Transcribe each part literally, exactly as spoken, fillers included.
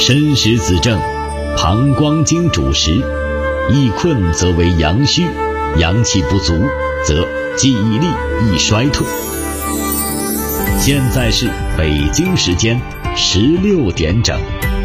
申时子正，膀胱经主食，易困则为阳虚，阳气不足则记忆力易衰退。现在是北京时间十六点整。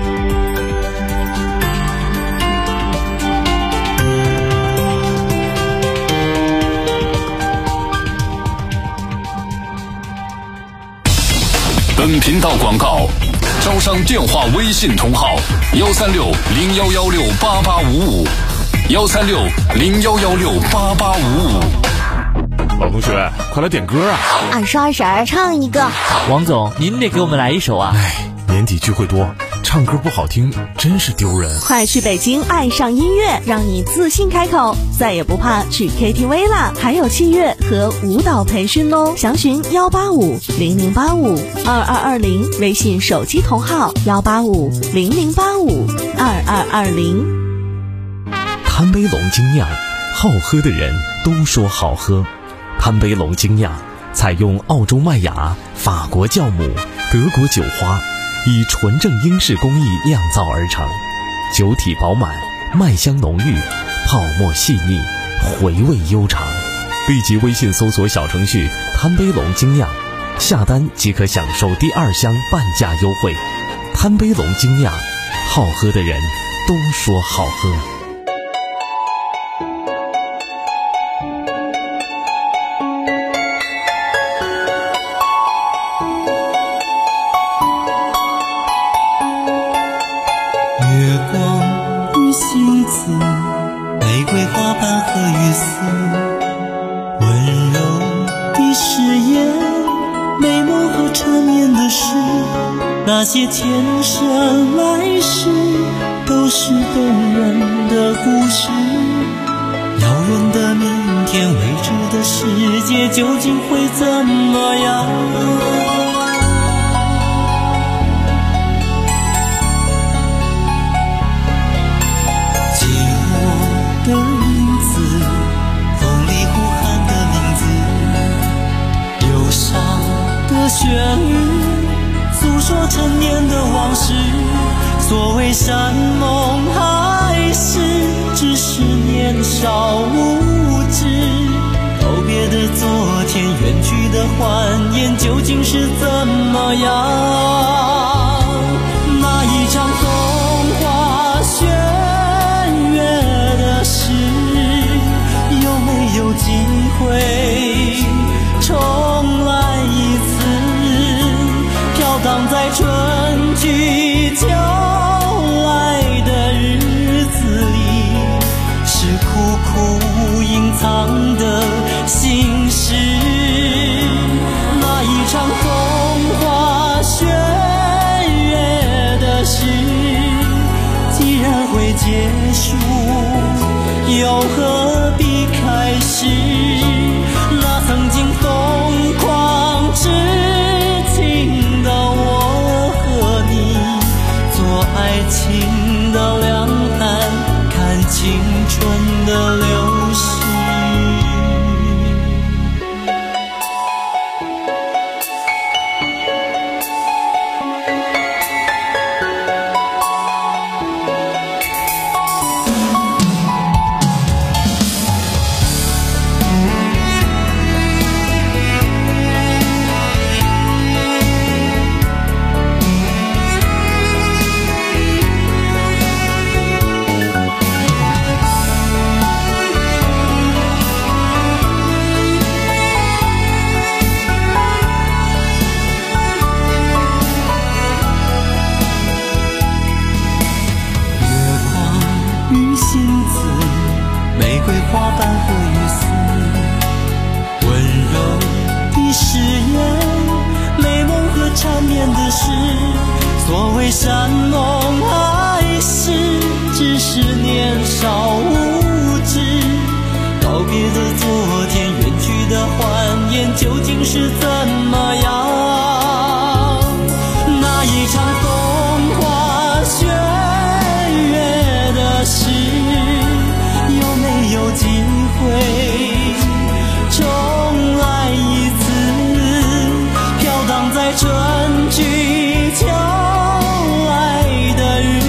本频道广告，招商电话微信同号幺三六零幺幺六八八五五，幺三六零幺幺六八八五五。 老同学，快来点歌啊！ 二十二婶唱一个。 王总，您得给我们来一首啊！ 哎，年底聚会多，唱歌不好听真是丢人。 快去北京爱上音乐，让你自信开口，再也不怕去 K T V 啦！还有器乐和舞蹈培训哦，详询幺八五零零八五二二二零，微信手机同号幺八五零零八五二二二零。 贪杯龙精酿，好喝的人都说好喝。贪杯龙精酿采用澳洲麦芽、法国酵母、德国酒花，以纯正英式工艺酿造而成，酒体饱满，麦香浓郁，泡沫细腻，回味悠长。立即微信搜索小程序贪杯龙精酿，下单即可享受第二箱半价优惠。贪杯龙精酿，好喝的人都说好喝。 月光与星子，玫瑰花瓣和雨丝，温柔的誓言，美梦和缠绵的诗，那些前生来世都是动人的故事。遥远的明天，未知的世界究竟会怎么样？的影子，风里呼喊的名字，忧伤的旋律，诉说陈年的往事。所谓山盟海誓，只是年少无知。告别的昨天，远去的欢颜，究竟是怎么样？那一场风花雪有没有机会重来一次？飘荡在春去秋来的日子里，是苦苦隐藏的心事。那一场风花雪月的事，既然会结束，又何必开始？那曾经疯狂痴情的我和你，做爱情的两岸，看青春的流逝。玫瑰花瓣和雨丝，温柔的誓言，美梦和缠绵的事。所谓山盟海誓，只是年少无知。告别的昨天，远去的欢颜，究竟是怎么样？那一场风花雪月的事，有没有机会重来一次？飘荡在春去秋来的日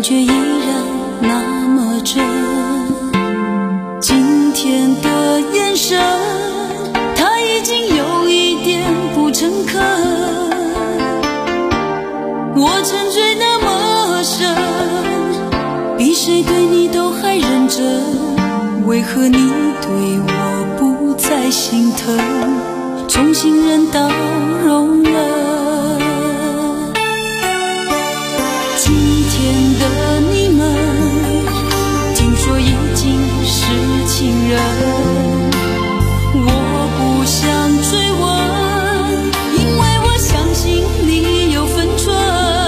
觉依然那么真。今天的眼神，它已经有一点不诚恳。我沉醉那么深，比谁对你都还认真，为何你对我不再心疼，从信任到容忍。今天的你们，听说已经是情人，我不想追问，因为我相信你有分寸。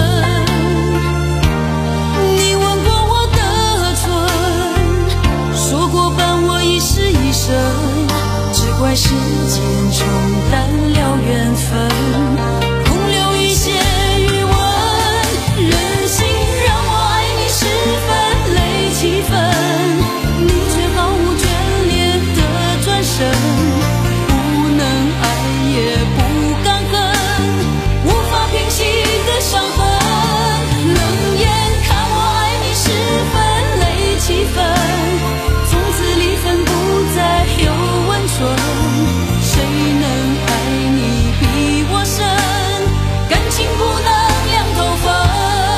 你吻过我的唇，说过伴我一世一生，只怪时间冲淡了缘分，空留一些余温。任性让我爱你十分累七分，你却毫无眷恋的转身，不能爱也不敢恨，无法平息的伤痕。冷眼看我爱你十分累七分，从此离分不再有温存，谁能爱你比我深，感情不能两头分。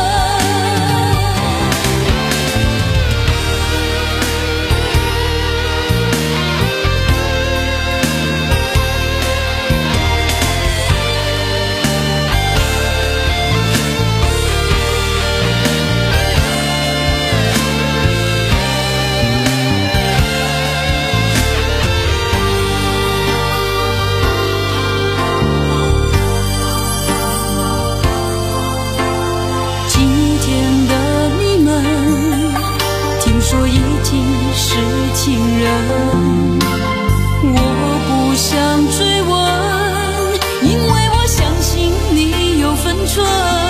说已经是情人，我不想追问，因为我相信你有分寸。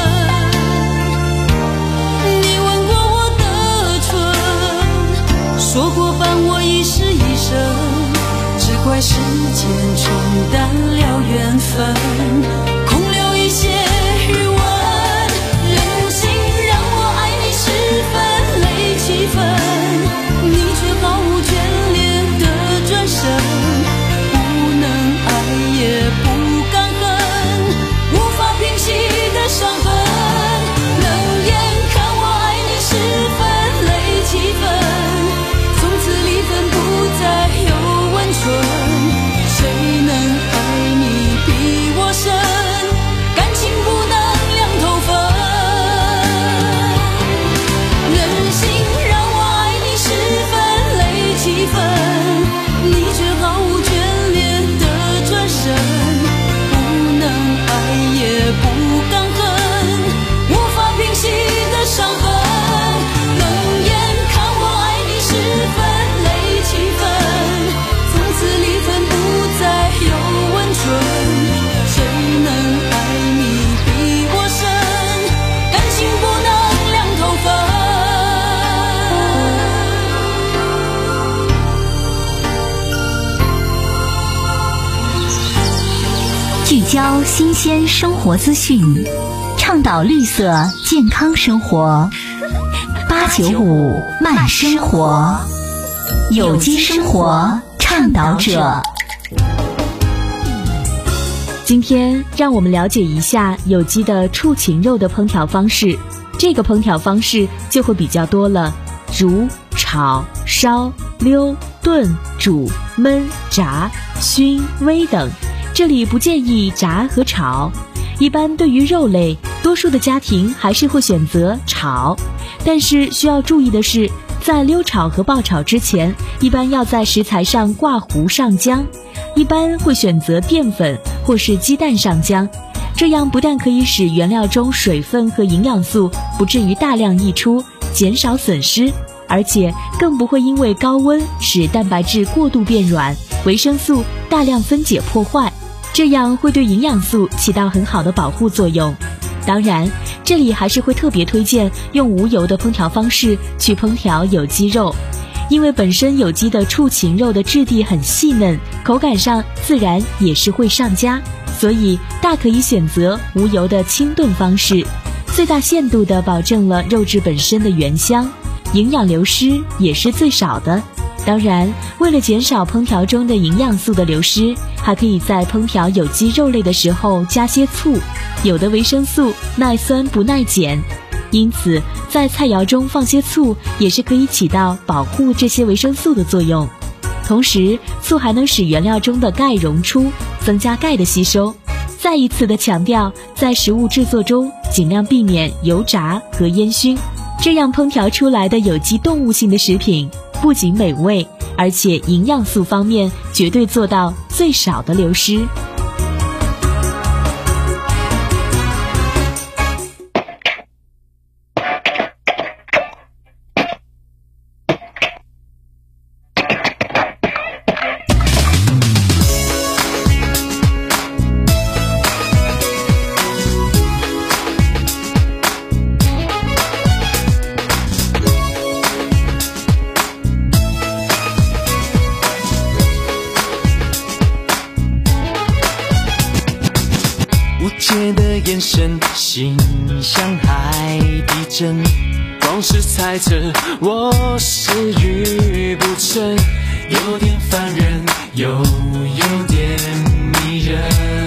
你吻过我的唇，说过伴我一世一生，只怪时间冲淡了缘分，空留一些余温。任性让我爱你十分累七分，你却毫无眷恋的转身，不能爱也不敢恨，无法平息的伤痕。冷眼看我爱你十分累七分，从此离分不再有温存，谁能爱你比我深，感情不能两头分。任性让我爱你十分累七分，你却毫无眷恋的转身，不能爱也不敢恨，无法平息的伤痕。冷眼看我爱你十分累七分，从此离分不再有温存，谁能爱你比我深，感情不能两头分。 聚焦新鲜生活资讯，倡导绿色健康生活。八九五慢生活，有机生活倡导者。 今天让我们了解一下有机的畜禽肉的烹调方式。这个烹调方式就会比较多了，如炒、烧、溜、炖、煮、焖、炸、熏、煨等。这里不建议炸和炒，一般对于肉类，多数的家庭还是会选择炒。但是需要注意的是，在溜炒和爆炒之前，一般要在食材上挂糊上浆，一般会选择淀粉或是鸡蛋上浆，这样不但可以使原料中水分和营养素不至于大量溢出，减少损失，而且更不会因为高温使蛋白质过度变软，维生素大量分解破坏，这样会对营养素起到很好的保护作用。当然，这里还是会特别推荐用无油的烹调方式去烹调有机肉，因为本身有机的畜禽肉的质地很细嫩，口感上自然也是会上佳，所以大可以选择无油的清炖方式。 最大限度地保证了肉质本身的原香，营养流失也是最少的。当然，为了减少烹调中的营养素的流失，还可以在烹调有机肉类的时候加些醋。有的维生素耐酸不耐碱，因此在菜肴中放些醋也是可以起到保护这些维生素的作用。同时，醋还能使原料中的钙溶出，增加钙的吸收。再一次的强调，在食物制作中尽量避免油炸和烟熏，这样烹调出来的有机动物性的食品不仅美味，而且营养素方面绝对做到最少的流失。 界的眼神，心像海底针，光是猜测我是遇不成，有点烦人，又有点迷人。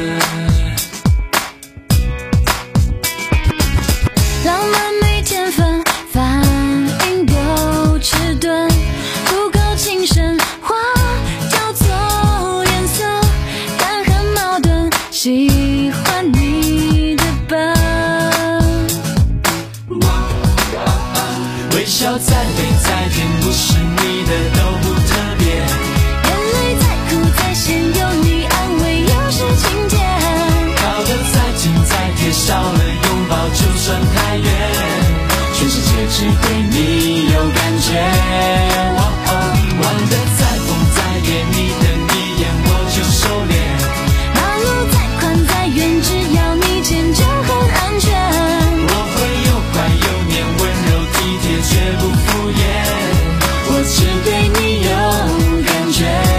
浪漫没天分，反应都迟钝，不够精神，花叫做颜色，但很矛盾，喜欢你的笨。 微笑再美再甜，不是你的都不特别。 眼泪再苦再咸，有你安慰又是晴天。 靠得再近再贴，少了拥抱就算太远。全世界只对你有感觉。哦哦，玩得再疯再烈，你的一眼我就收敛。 马路再宽再远，只要你牵就很安全。 我会又乖又黏，温柔体贴绝不敷衍。我只对你有感觉。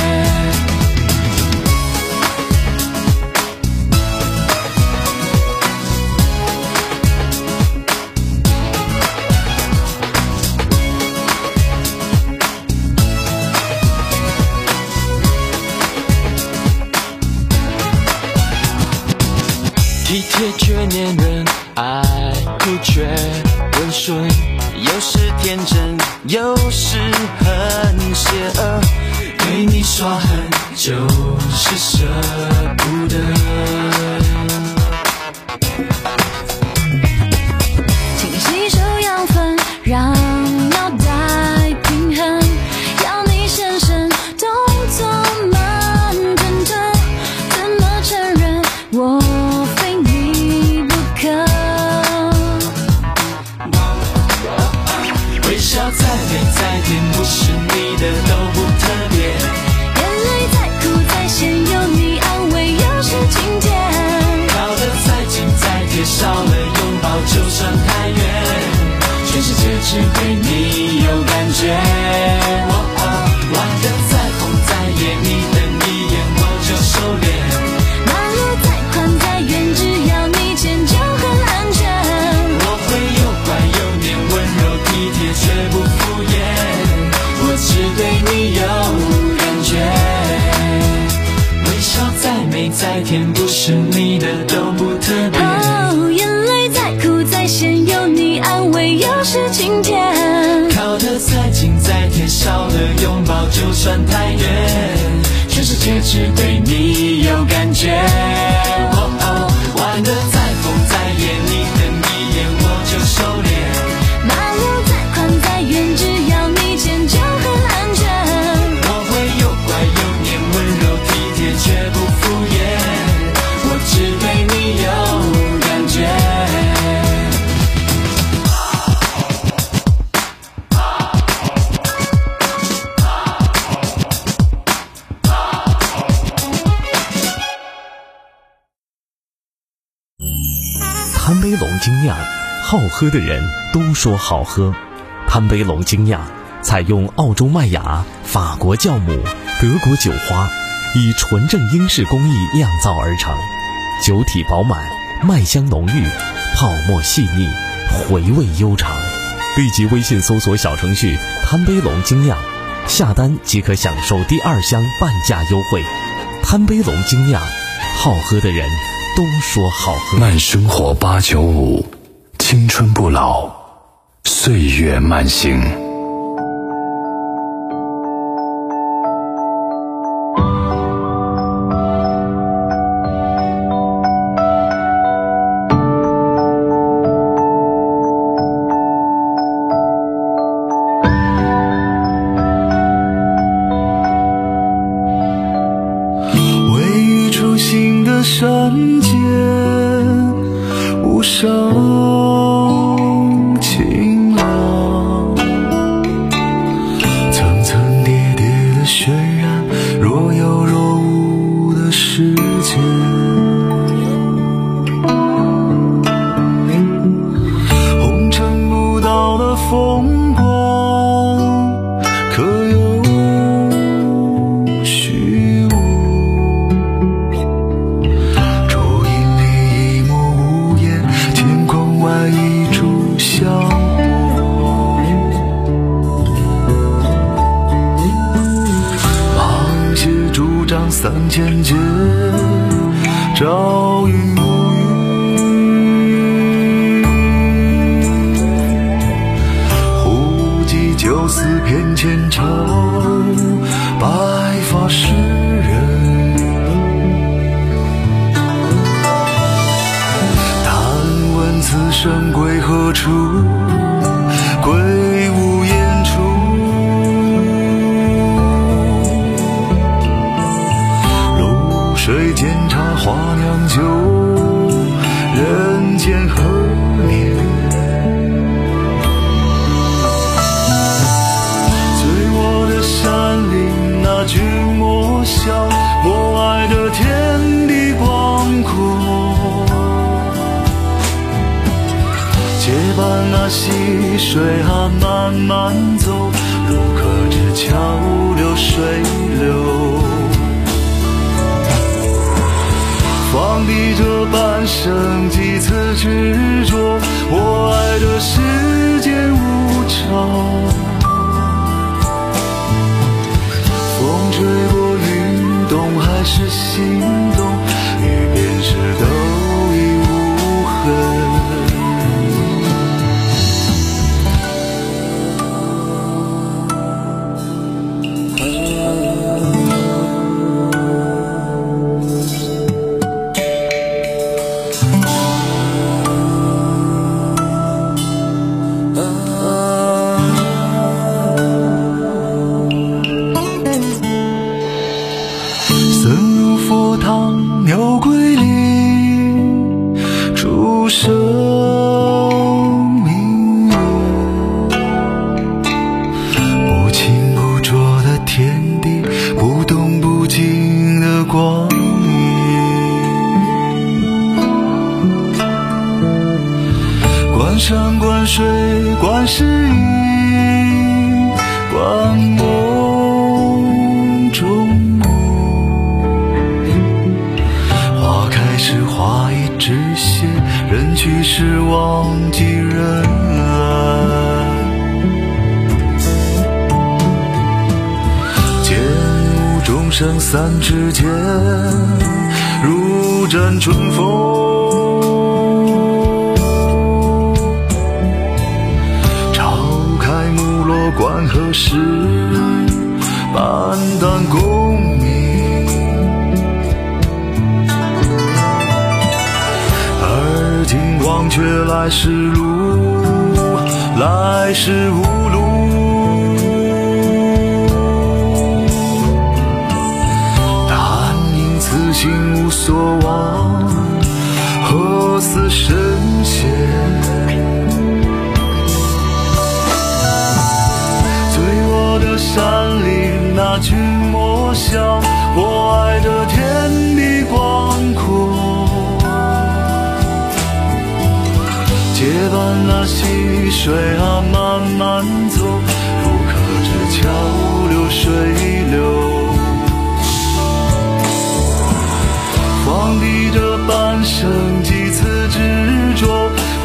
体贴却黏人，爱哭却温顺，有时天真，有时很邪恶。对你耍狠，就是舍不得。 请吸收养分，让脑袋平衡，要你深深动作慢吞吞，怎么承认我非你不可？ 微笑再美再甜，不是你的都不特别。 眼泪再苦再咸，有你安慰又是晴天。 靠得再近再贴，少了拥抱就算太远。全世界只对你有感觉。哦哦，玩得再疯再烈，你的一眼我就收敛。 马路再宽再远，只要你牵就很安全。 我会又乖又黏，温柔体贴绝不敷衍。我只对你有感觉。微笑再美再甜，不是你的都不特别。 哦，眼泪再苦再咸，有你安慰又是晴天。 靠得再近再贴，少了拥抱就算太远。全世界只对你有感觉。哦哦，玩得再疯再烈，你的一眼我就收敛。 马路再宽再远，只要你牵就很安全。 我会又乖又黏，温柔体贴绝不敷衍。我只对你有感觉。 贪杯龙精酿，好喝的人都说好喝。贪杯龙精酿采用澳洲麦芽、法国酵母、德国酒花，以纯正英式工艺酿造而成，酒体饱满，麦香浓郁， 泡沫细腻，回味悠长。立即微信搜索小程序贪杯龙精酿，下单即可享受第二箱半价优惠。贪杯龙精酿，好喝的人都说好喝。 慢生活八九五，青春不老，岁月慢行。 山间无声清朗，层层叠叠的渲染，若有若无的世界。红尘不到的风光，可有虚无？一炷香火，芒鞋拄杖三千劫，朝云暮雨。胡骑酒肆偏前朝，白发诗人。此生归何处？归无言处。露水煎茶花酿酒，人间何年？随我的山林，那君莫笑，我爱的天地广阔。结伴那溪水啊慢慢走，如可知桥流水流。放低这半生几次执着，我爱的世间无常。风吹过云动还是心动，雨便是都已无痕。鸟归林，出生明月。不清不浊的天地，不动不静的光影。观山观水观世音，观梦中是花已止谢，人去时忘记人爱。剑舞众生三尺剑，如枕春风。朝开木落观何时，斑淡功名。忘却来时路，来时无路。但因此心无所望，何似神仙？随我的山林，那君莫笑，我爱的天地广阔。结伴那溪水啊慢慢走，如可知桥流水流。放低这半生几次执着，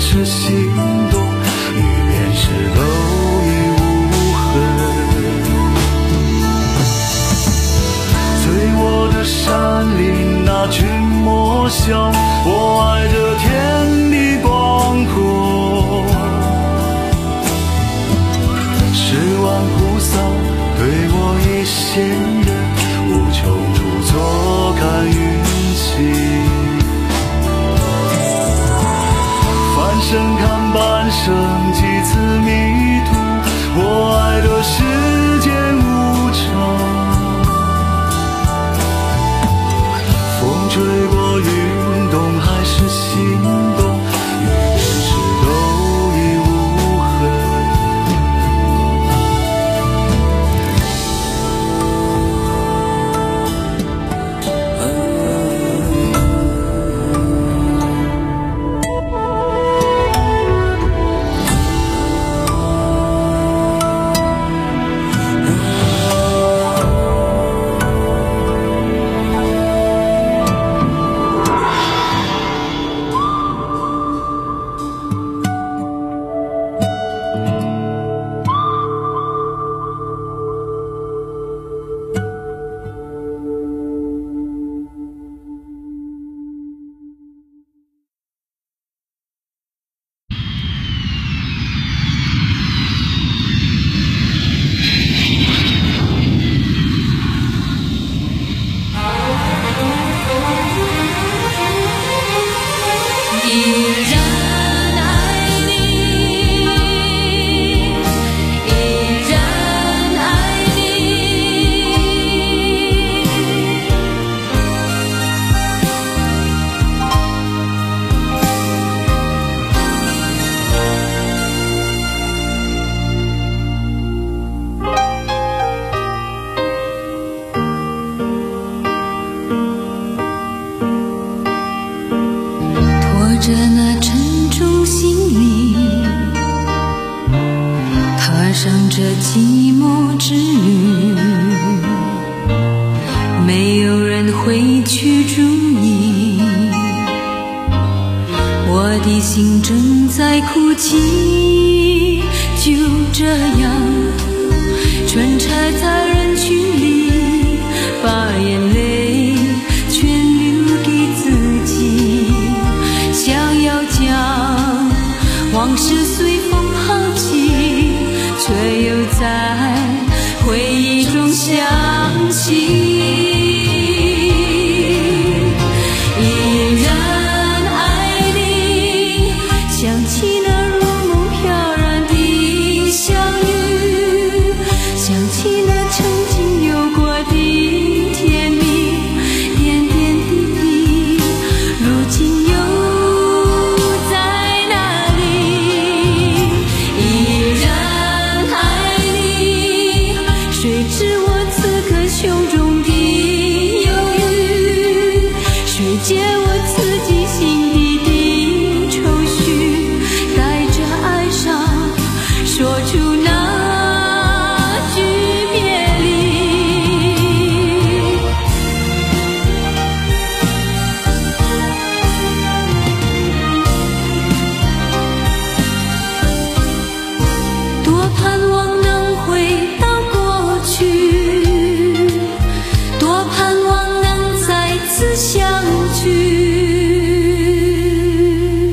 是心动，雨便是都已无痕。随我的山林那群魔笑，我爱这天地广阔。十万菩萨对我一仙人，无穷处错看运气。半生看半生，几次迷途，我爱的世间无常。风吹过云动还是心动，雨便是都已无痕。 着那沉重行李，踏上这寂寞之旅，没有人会去注意，我的心正在哭泣。就这样穿插在人群里，把眼泪全留给自己，想要将往事随风抛弃，却又在回忆中想起。依然爱你，想起那如梦飘然的相遇，想起那曾经有过的甜蜜，点点滴滴，如今又胸中的忧郁，谁解我自己心底的愁绪，带着哀伤说出那句别离。多盼望能回到过去，相聚，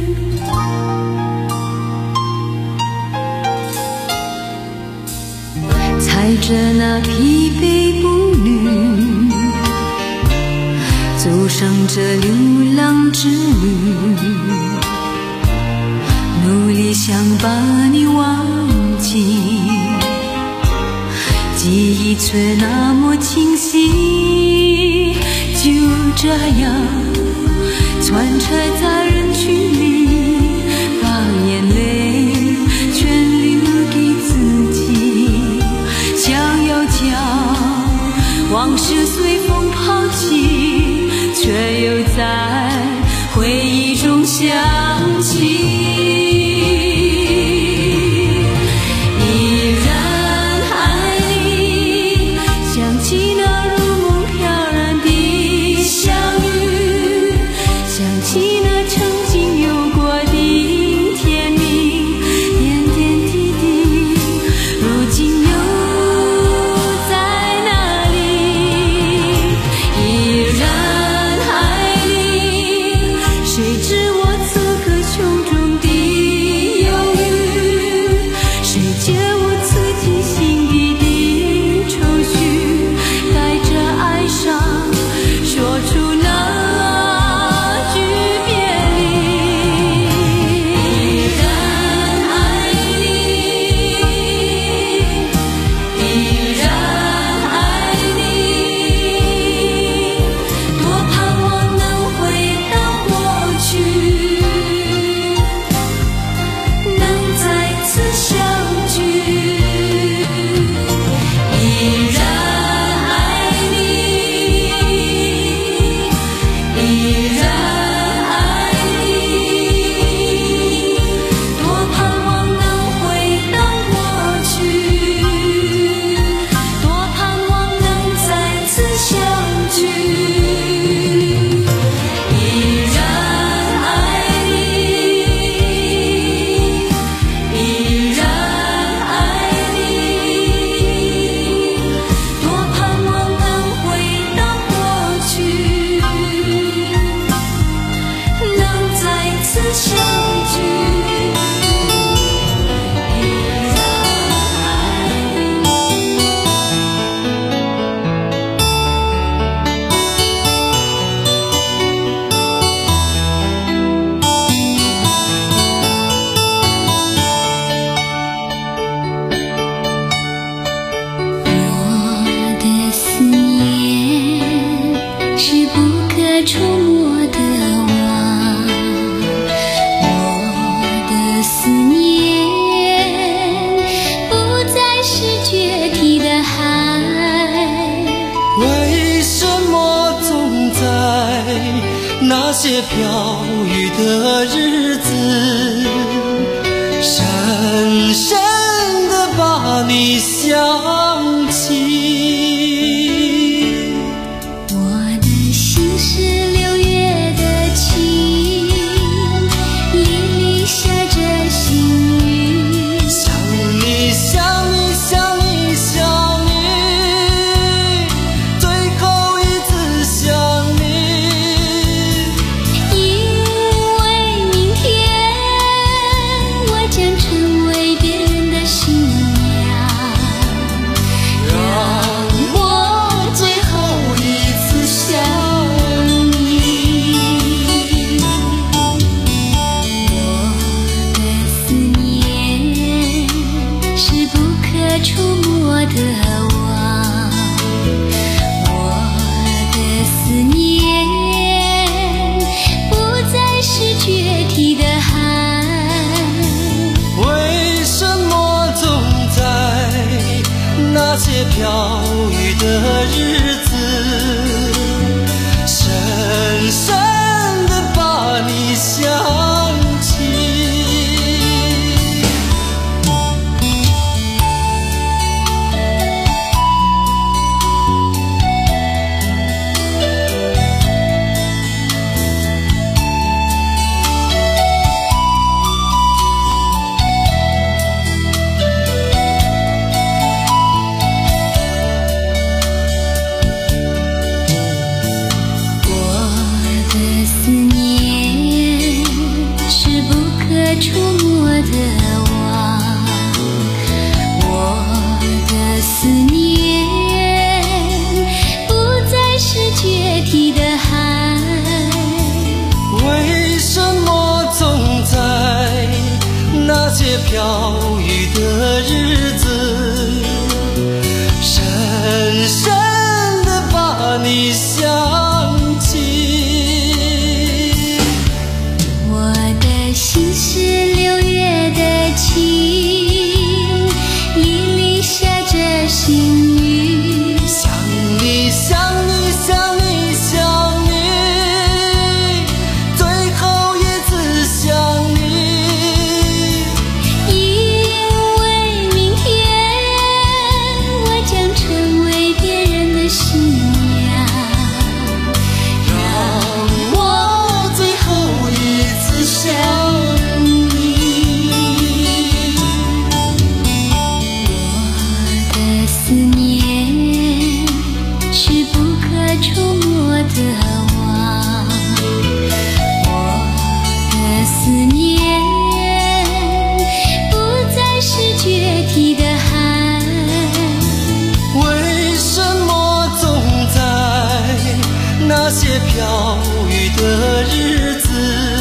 踩着那疲惫步履，走上这流浪之旅，努力想把你忘记，记忆却那么清晰。就这样穿插在人群里，把眼泪全留给自己，想要将往事随风抛弃，却又在回忆中想起。想起那曾经有过的甜些飘雨的日子，深深地把你想起。 我的心是六月的晴，夜里下着细雨， 想你想你想你想你，最后一次想你。 因为明天我将成为别人的新娘， 让我最后一次想你。 我的思念是不可触摸的网，我的思念不再是决堤的海。 为什么总在那些飘雨的日子，深深地把你想起？ 我的思念是不可触摸的网，我的思念不再是决堤的海。 为什么总在那些飘雨的日子，深深地把你想起？ 我的心是六月的晴，夜里下着细雨， 想你想你想你想你，最后一次想你。 因为明天我将成为别人的新娘， 让我最后一次想你。 我的思念是不可触摸的网，我的思念不再是决堤的海。 为什么总在那些飘雨的日子，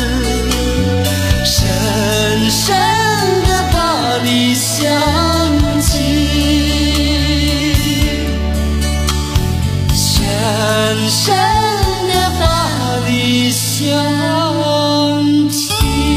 深深地把你想起？深深地把你想起。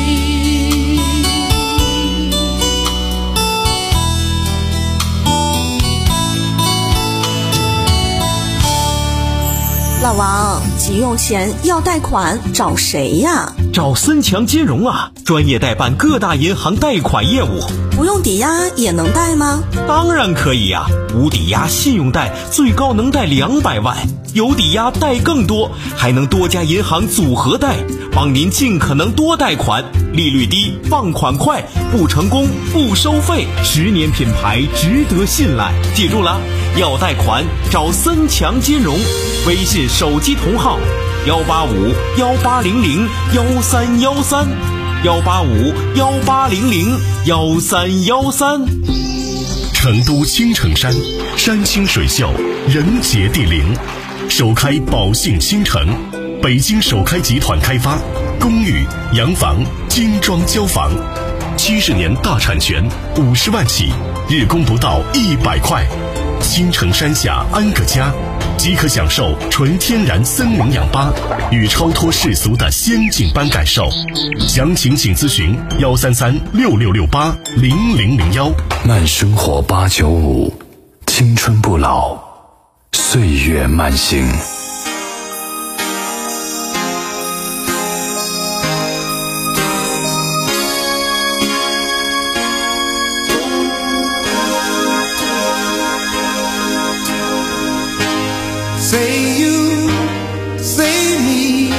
老王，急用钱要贷款找谁呀？ 找森强金融啊，专业代办各大银行贷款业务。 不用抵押也能贷吗？ 当然可以呀、无抵押信用贷最高能贷两百万，有抵押贷更多，还能多家银行组合贷，帮您尽可能多贷款，利率低，放款快，不成功不收费，十年品牌值得信赖。记住了，要贷款找森强金融，微信手机同号幺八五幺八零零幺三幺三，幺八五幺八零零幺三幺三。 成都青城山，山清水秀，人杰地灵，首开宝信新城，北京首开集团开发，公寓、洋房、精装交房，七十年大产权，五十万起，日供不到一百块。青城山下安个家，即可享受纯天然森林氧吧与超脱世俗的仙境般感受。详情请咨询幺三三六六六八零零零幺。 慢生活八九五，青春不老，岁月慢行。 Say you, say me,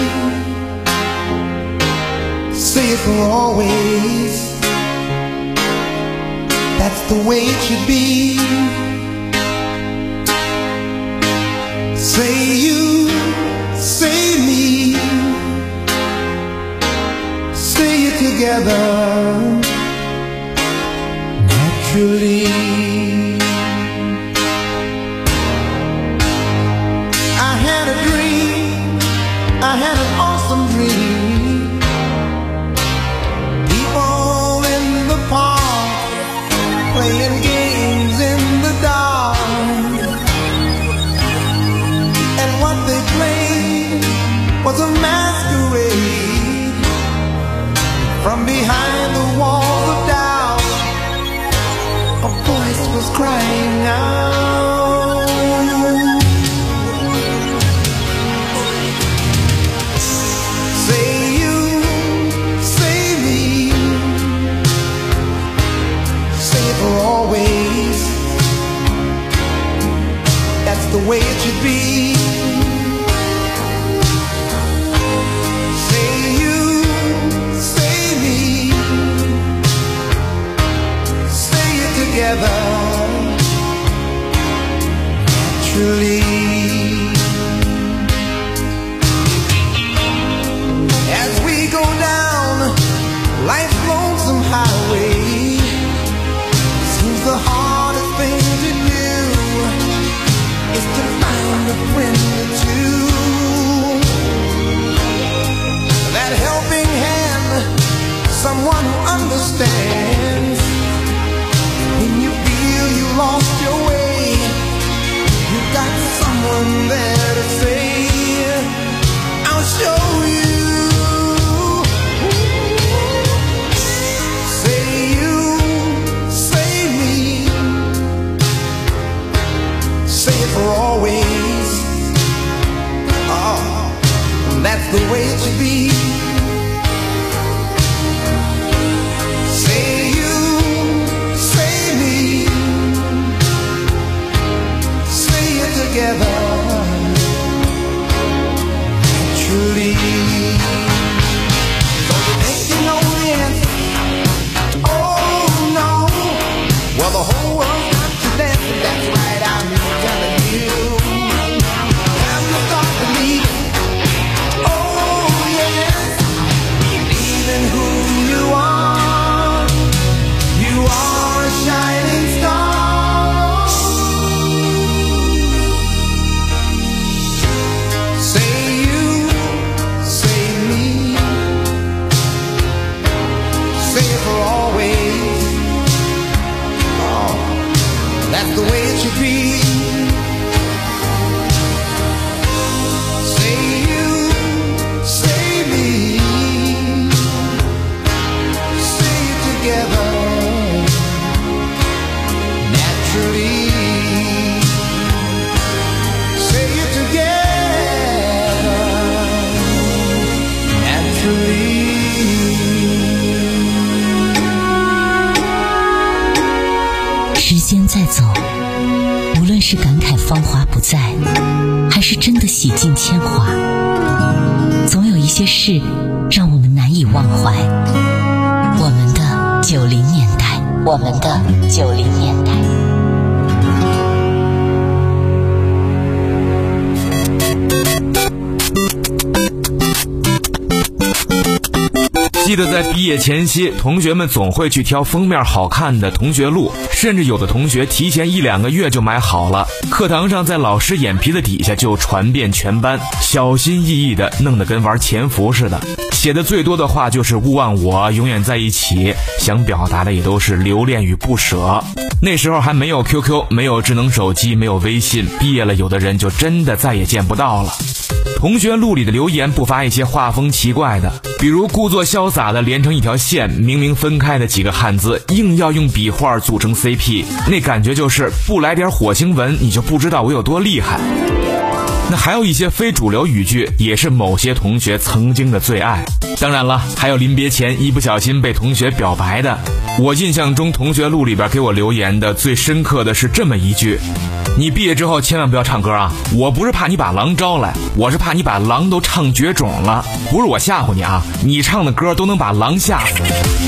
say it for always. That's the way it should be. Say you, say me, say it together naturally. I had an awesome dream. People in the park playing games in the dark, and what they played was a masquerade. From behind the walls of doubt, a voice was crying out. The way it should be. Say you, say me, say it together naturally. As we go down life's lonesome highway, seems the hardest thing to do is to find a friend or two. That helping hand, someone who understands. When you feel you lost your way, you got someone there to say, I'll show you. Say you, say me, say it for always. Oh, that's the way it should be. Say you, say me, say it together naturally. So you think you know the answer? Oh no. Well, the whole world's got to dance, and that's right, I'm telling you. Time to start believing. Oh yes, believe in who you are. You are a shining star. Say you, say me, say it for always. Oh, that's the way it should be. Say you, say me, say it together naturally. Say it together naturally. 时间在走，无论是感慨芳华不再，还是真的洗尽铅华，总有一些事让我们难以忘怀。我们的九零年代，我们的九零年代。 记得在毕业前夕，同学们总会去挑封面好看的同学录，甚至有的同学提前一两个月就买好了。课堂上在老师眼皮子底下就传遍全班，小心翼翼的弄得跟玩潜伏似的。写的最多的话就是勿忘我，永远在一起，想表达的也都是留恋与不舍。那时候还没有 Q Q， 没有智能手机，没有微信，毕业了有的人就真的再也见不到了。同学录里的留言不乏一些画风奇怪的，比如故作潇洒的连成一条线，明明分开的几个汉字硬要用笔画组成 C P， 那感觉就是不来点火星文你就不知道我有多厉害。那还有一些非主流语句也是某些同学曾经的最爱。当然了，还有临别前一不小心被同学表白的。我印象中同学录里边给我留言的最深刻的是这么一句： 你毕业之后千万不要唱歌啊！我不是怕你把狼招来，我是怕你把狼都唱绝种了。不是我吓唬你啊，你唱的歌都能把狼吓死。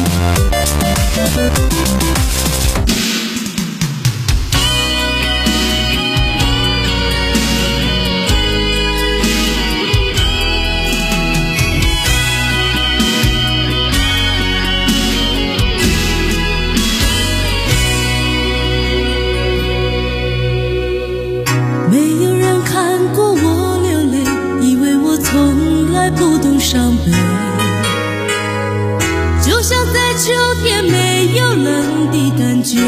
不懂伤悲，就像在秋天没有冷的感觉，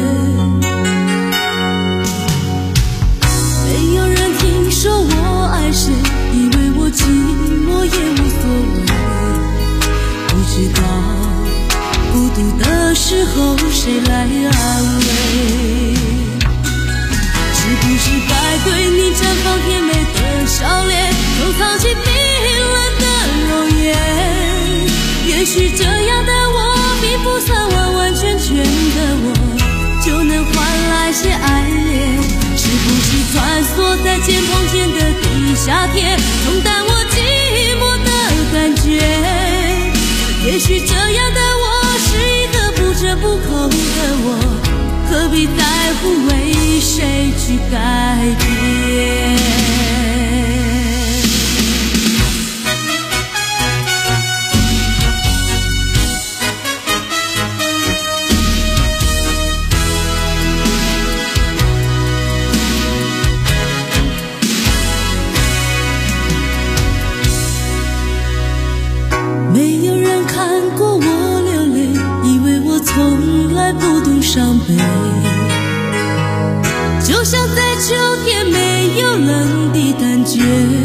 没有人听说我爱谁，以为我寂寞也无所谓，不知道孤独的时候谁来安慰，是不是该对你绽放甜美的笑脸，收藏起冰冷的容颜，也许这样的我并不算完完全全的我，就能换来些爱恋，是不是穿梭在肩膀间的地下铁，冲淡我寂寞的感觉，也许这样的我是一个不折不扣的我，何必在乎为谁去改变。没有人看过我流泪，以为我从来不懂伤悲，就像在秋天没有冷的感觉，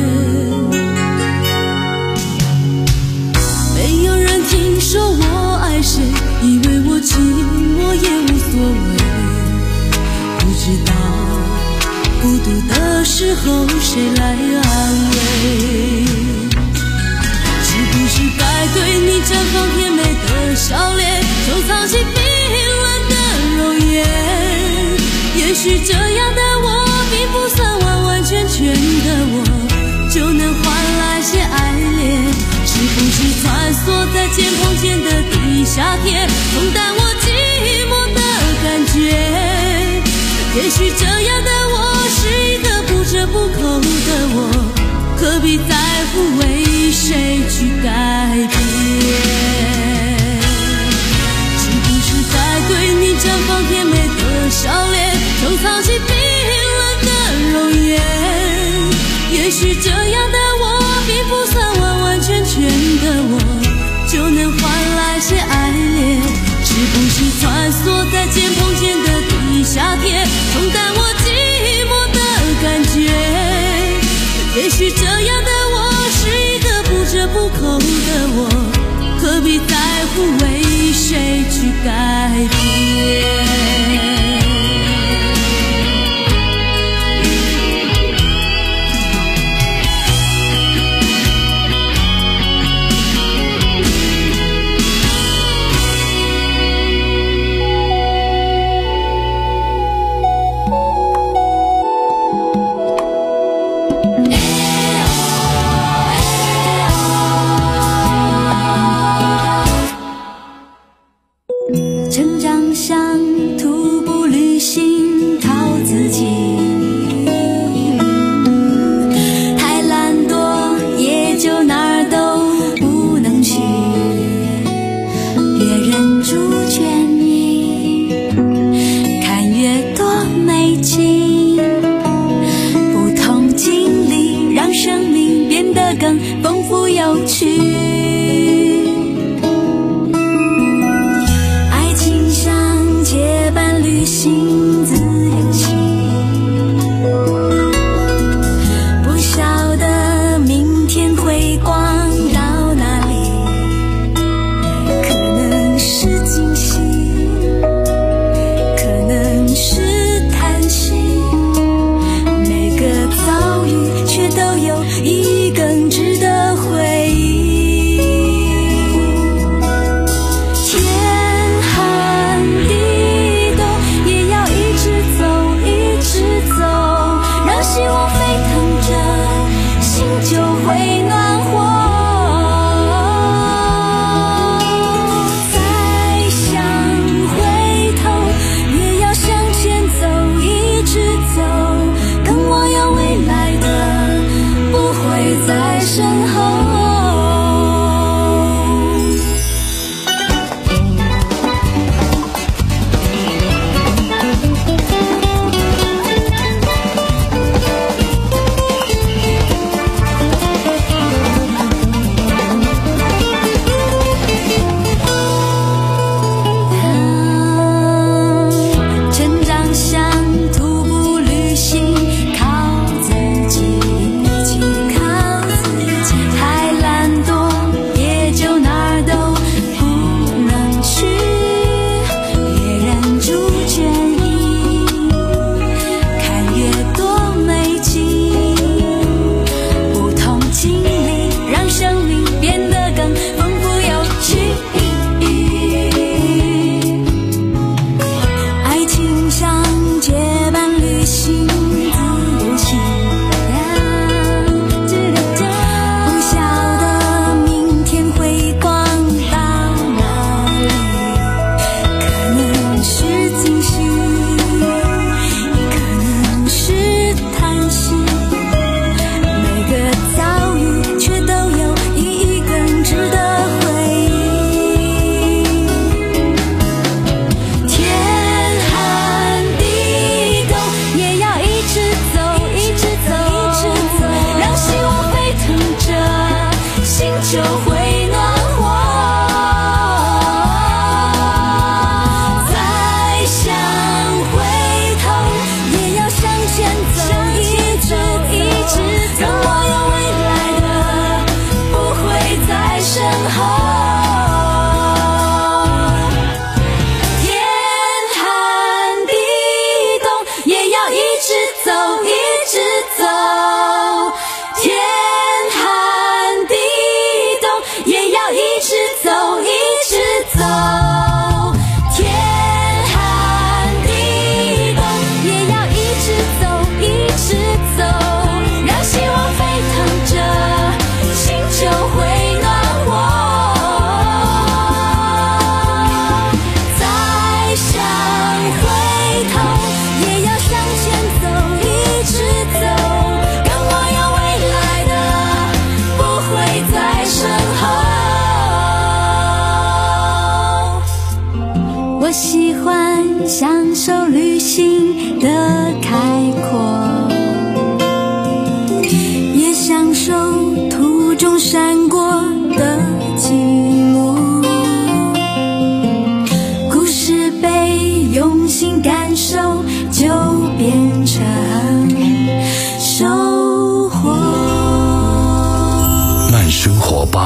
没有人听说我爱谁，以为我寂寞也无所谓，不知道孤独的时候谁来安慰，是不是该对你绽放甜美的笑脸，收藏起冰冷的容颜，也许这样的我并不算完完全全的我，就能换来些爱恋，是不是穿梭在肩膀间的地下铁，冲淡我寂寞的感觉，也许这样的我是一个不折不扣的我，何必在乎为谁去改变，是不是该对你绽放甜美的笑脸，收藏起冰冷的容颜，也许这样的我并不算完完全全的我，就能换来些爱恋，是不是穿梭在肩膀间的地下铁，冲淡我寂寞的感觉，也许这样的我是一个不折不扣的我，何必在乎为谁去改变。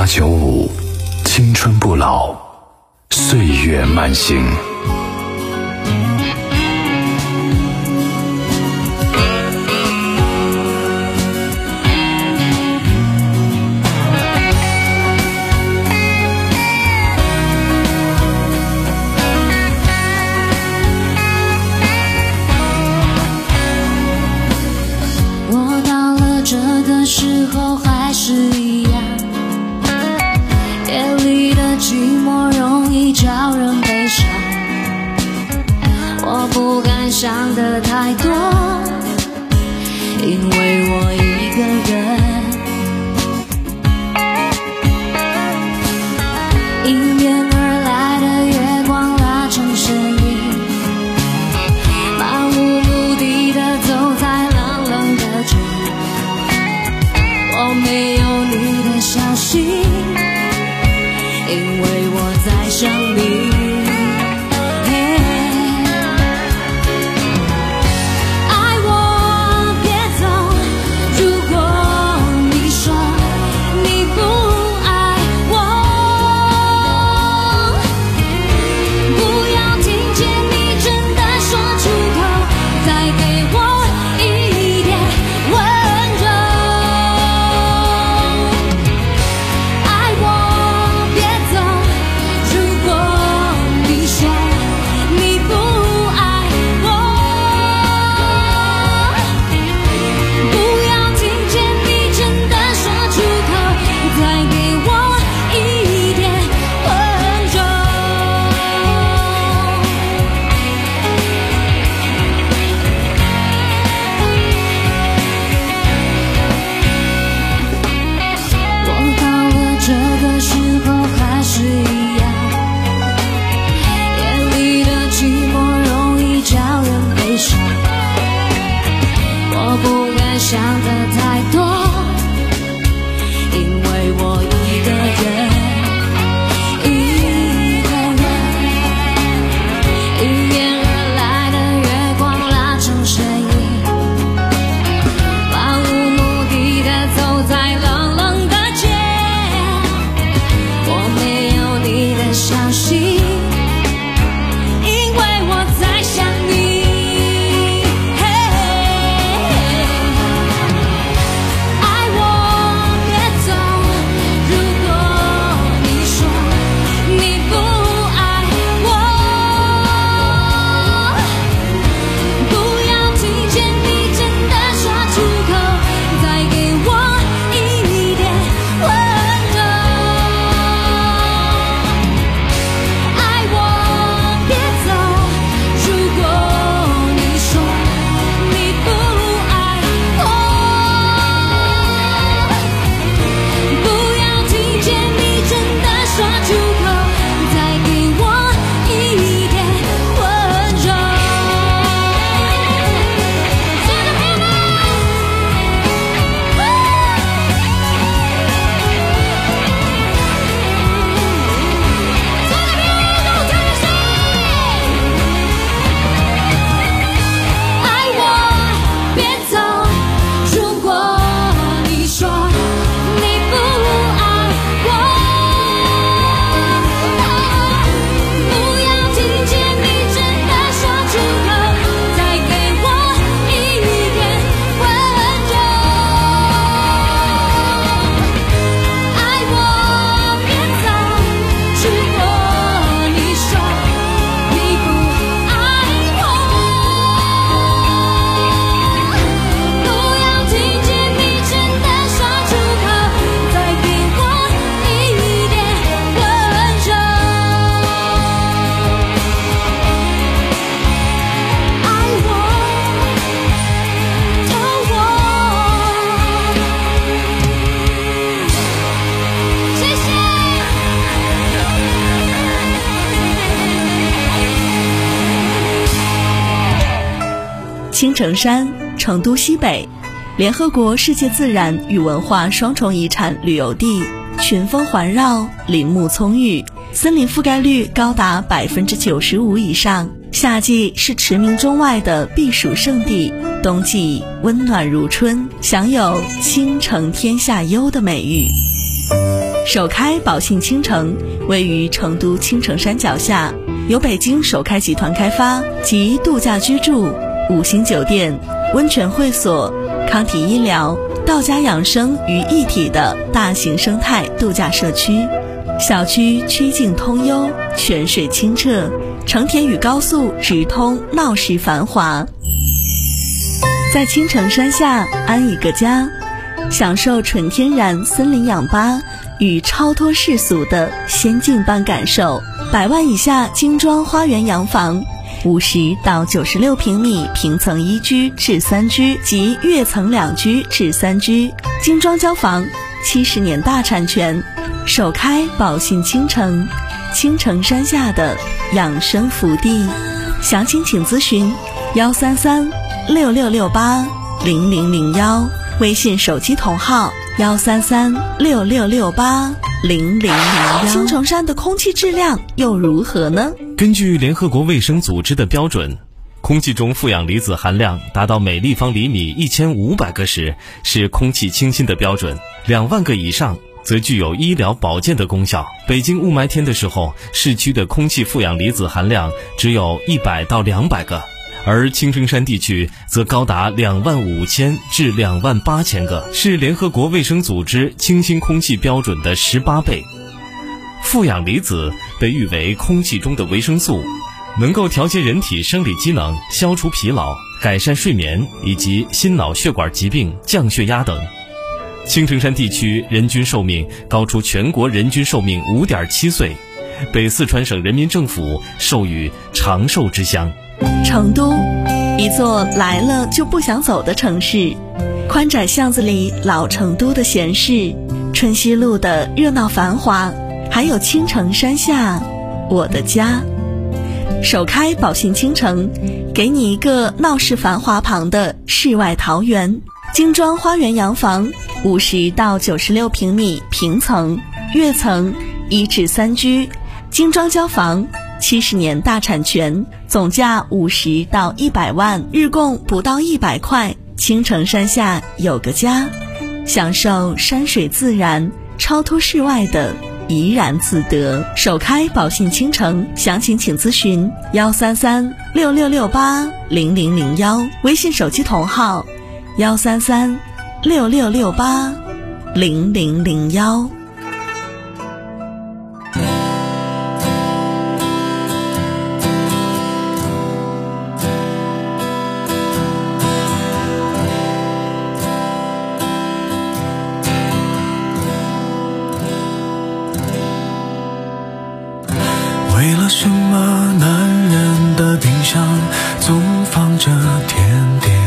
九五，青春不老，岁月慢行。 我到了这个时候还是一样，夜里的寂寞容易叫人悲伤。我不敢想的太多，因为我一个人。迎面而来的月光拉成身影，漫无目的的走在冷冷的街。我没有你的消息，因为我在想你。想的太多，因为我一个人，一个人，迎面而来的月光拉成身影，漫无目的的走在冷冷的街。我没有你的消息，因为我在想你。 青城山，成都西北，联合国世界自然与文化双重遗产旅游地，群峰环绕，林木葱郁，森林覆盖率高达百分之九十五以上。夏季是驰名中外的避暑胜地，冬季温暖如春，享有倾城天下优的美誉。 首开宝信倾城位于成都青城山脚下，由北京首开集团开发，集度假居住、五星酒店、温泉会所、康体医疗、道家养生于一体的大型生态度假社区。小区曲径通幽，泉水清澈，成田与高速直通，闹市繁华。在青城山下安一个家，享受纯天然森林氧吧与超脱世俗的仙境般感受。百万以下精装花园洋房，五十到九十六平米平层一居至三居及跃层两居至三居，精装交房，七十年大产权。首开宝信倾城，青城山下的养生福地。详情请咨询幺三三六六六八零零零幺，微信手机同号幺三三六六六八零零零幺。青城山的空气质量又如何呢？ 根据联合国卫生组织的标准，空气中负氧离子含量达到每立方厘米一千五百个时是空气清新的标准，两万个以上则具有医疗保健的功效。北京雾霾天的时候，市区的空气负氧离子含量只有一百到两百个，而青城山地区则高达两万五千至两万八千个，是联合国卫生组织清新空气标准的十八倍。负氧离子被誉为空气中的维生素，能够调节人体生理机能，消除疲劳，改善睡眠以及心脑血管疾病、降血压等。青城山地区人均寿命高出全国人均寿命 五点七岁，被四川省人民政府授予长寿之乡。 成都，一座来了就不想走的城市，宽窄巷子里老成都的闲适，春熙路的热闹繁华，还有青城山下我的家。首开宝信倾城，给你一个闹市繁华旁的世外桃源。精装花园洋房，五十到九十六平米平层，跃层一至三居，精装交房，七十年大产权，总价五十到一百万，日供不到一百块。青城山下有个家，享受山水自然，超脱世外的怡然自得。首开宝信倾城，详情请咨询幺三三六六六八零零零幺，微信手机同号幺三三六六六八零零零幺。 为了什么男人的冰箱总放着甜点？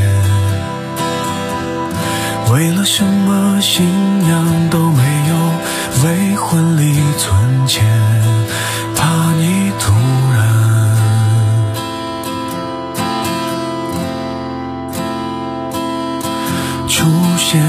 为了什么信仰都没有为婚礼存钱？怕你突然出现。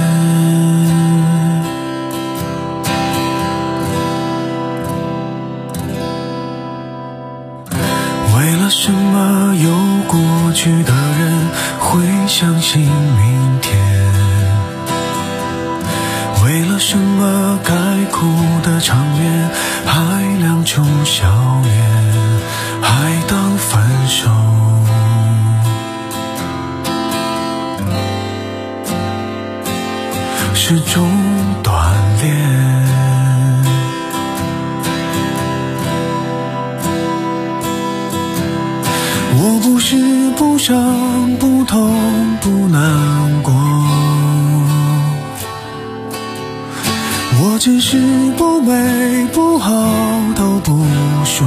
为了什么有过去的人会相信明天？为了什么该哭的场面还亮出笑颜，还当分手？是种锻炼。我不是不伤不痛不难过，我只是不美不好都不说。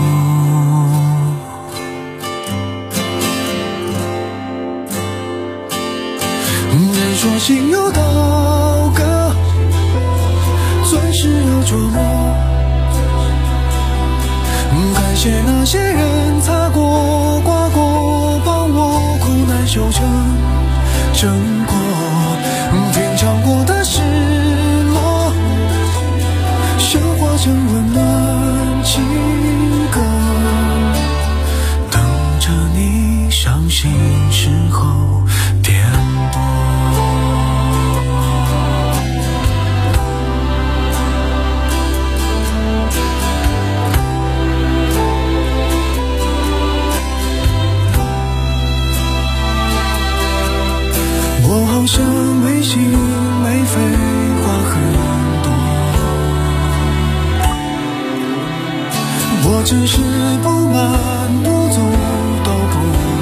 人说心有刀割，钻石有琢磨。感谢那些人擦过刮过，帮我苦难修成正果。品尝过的失落，消化成温暖情歌，等着你伤心时候点拨。 生没心没肺，话很多。我只是不满不足都不